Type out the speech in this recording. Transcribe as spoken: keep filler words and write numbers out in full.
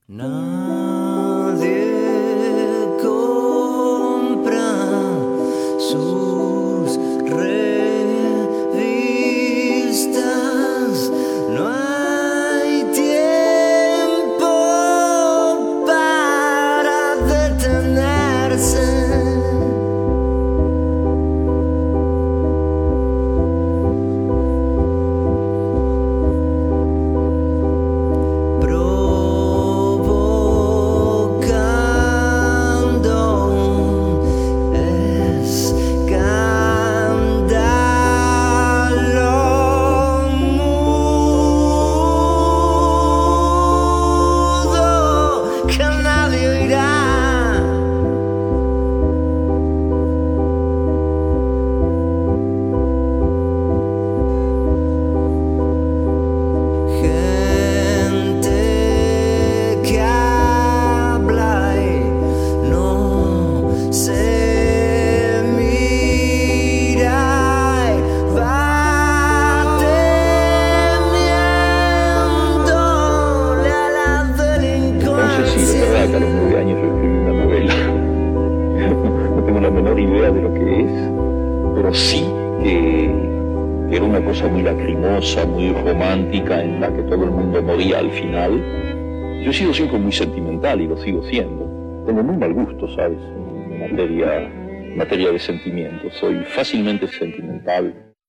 Nadie compra sus revistas, no hay tiempo para detenerse. A los nueve años yo escribí una novela. No tengo la menor idea de lo que es, pero sí que era una cosa muy lacrimosa, muy romántica, en la que todo el mundo moría al final. Yo he sido siempre muy sentimental y lo sigo siendo. Tengo muy mal gusto, ¿sabes?, en materia, en materia de sentimientos. Soy fácilmente sentimental.